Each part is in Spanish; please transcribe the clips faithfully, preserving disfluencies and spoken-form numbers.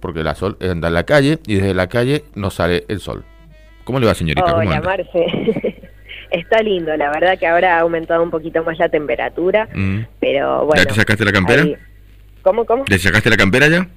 porque la Sol anda en la calle y desde la calle no sale el sol. ¿Cómo le va, señorita? ¿Cómo Hola, anda? Marce. Está lindo, la verdad que ahora ha aumentado un poquito más la temperatura, Mm. pero bueno. ¿Ya te sacaste la campera? Ahí... ¿Cómo, cómo? ¿Le sacaste la campera ya?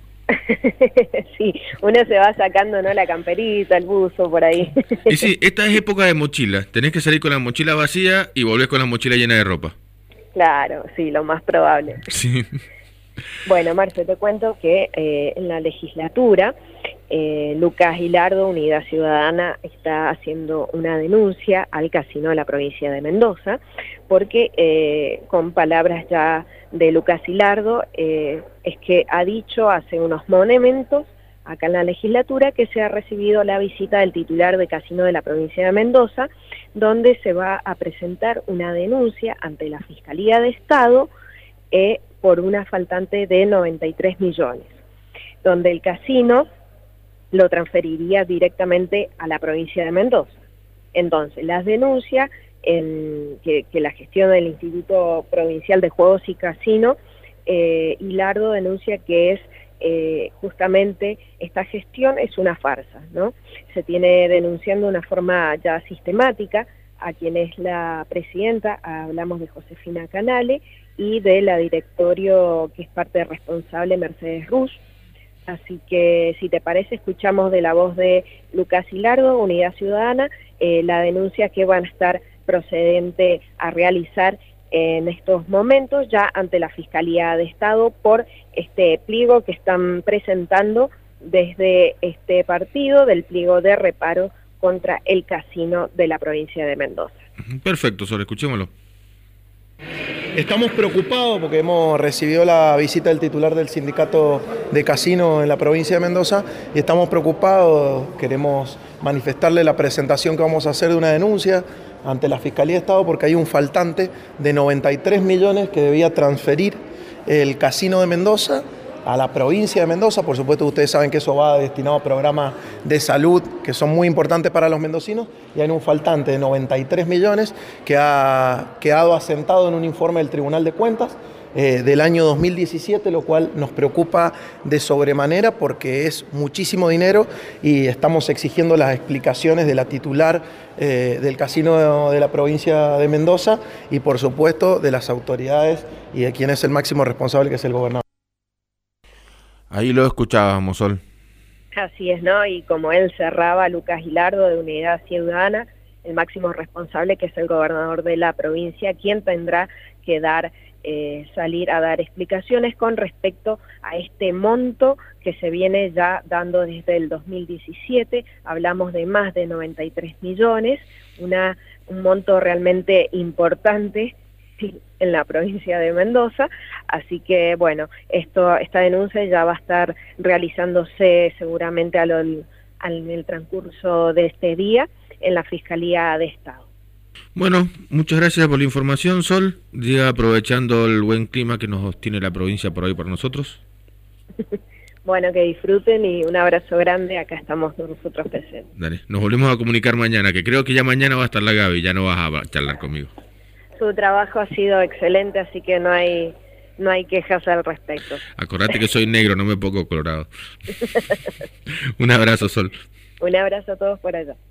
Sí, uno se va sacando, ¿no? La camperita, el buzo, por ahí. Y sí, esta es época de mochila. Tenés que salir con la mochila vacía y volvés con la mochila llena de ropa. Claro, sí, lo más probable. Sí. Bueno, Marce, te cuento que eh, en la legislatura, eh, Lucas Gilardo, Unidad Ciudadana, está haciendo una denuncia al casino de la provincia de Mendoza, porque eh, con palabras ya de Lucas Gilardo, eh, es que ha dicho hace unos momentos acá en la legislatura que se ha recibido la visita del titular de casino de la provincia de Mendoza, donde se va a presentar una denuncia ante la Fiscalía de Estado eh, por una faltante de noventa y tres millones, donde el casino lo transferiría directamente a la provincia de Mendoza. Entonces, las denuncias en, que, que la gestión del Instituto Provincial de Juegos y Casino, eh, Gilardo denuncia que es eh, justamente esta gestión es una farsa, ¿no? Se tiene denunciando de una forma ya sistemática a quien es la presidenta, hablamos de Josefina Canale, y de la directorio que es parte responsable, Mercedes Rush. Así que, si te parece, escuchamos de la voz de Lucas Gilardo, Unidad Ciudadana, eh, la denuncia que van a estar procedente a realizar en estos momentos ya ante la Fiscalía de Estado por este pliego que están presentando desde este partido, del pliego de reparo contra el casino de la provincia de Mendoza. Perfecto, Sol, escuchémoslo. Estamos preocupados porque hemos recibido la visita del titular del sindicato de casino en la provincia de Mendoza y estamos preocupados, queremos manifestarle la presentación que vamos a hacer de una denuncia ante la Fiscalía de Estado porque hay un faltante de noventa y tres millones que debía transferir el casino de Mendoza a la provincia de Mendoza. Por supuesto, ustedes saben que eso va destinado a programas de salud que son muy importantes para los mendocinos y hay un faltante de noventa y tres millones que ha quedado asentado en un informe del Tribunal de Cuentas eh, del año dos mil diecisiete, lo cual nos preocupa de sobremanera porque es muchísimo dinero y estamos exigiendo las explicaciones de la titular eh, del casino de la provincia de Mendoza y, por supuesto, de las autoridades y de quien es el máximo responsable, que es el gobernador. Ahí lo escuchábamos, Sol. Así es, ¿no? Y como él cerraba, Lucas Gilardo, de Unidad Ciudadana, el máximo responsable, que es el gobernador de la provincia, quien tendrá que dar, eh, salir a dar explicaciones con respecto a este monto que se viene ya dando desde el dos mil diecisiete. Hablamos de más de noventa y tres millones, una, un monto realmente importante en la provincia de Mendoza, así que bueno, esto esta denuncia ya va a estar realizándose seguramente a lo, al, en el transcurso de este día en la Fiscalía de Estado. Bueno, muchas gracias por la información, Sol. Ya aprovechando el buen clima que nos tiene la provincia por hoy para nosotros. Bueno, que disfruten y un abrazo grande, acá estamos nosotros presentes. Dale, nos volvemos a comunicar mañana, que creo que ya mañana va a estar la Gaby, ya no vas a charlar conmigo. Su trabajo ha sido excelente, así que no hay no hay quejas al respecto. Acordate que soy negro, no me pongo colorado. Un abrazo, Sol. Un abrazo a todos por allá.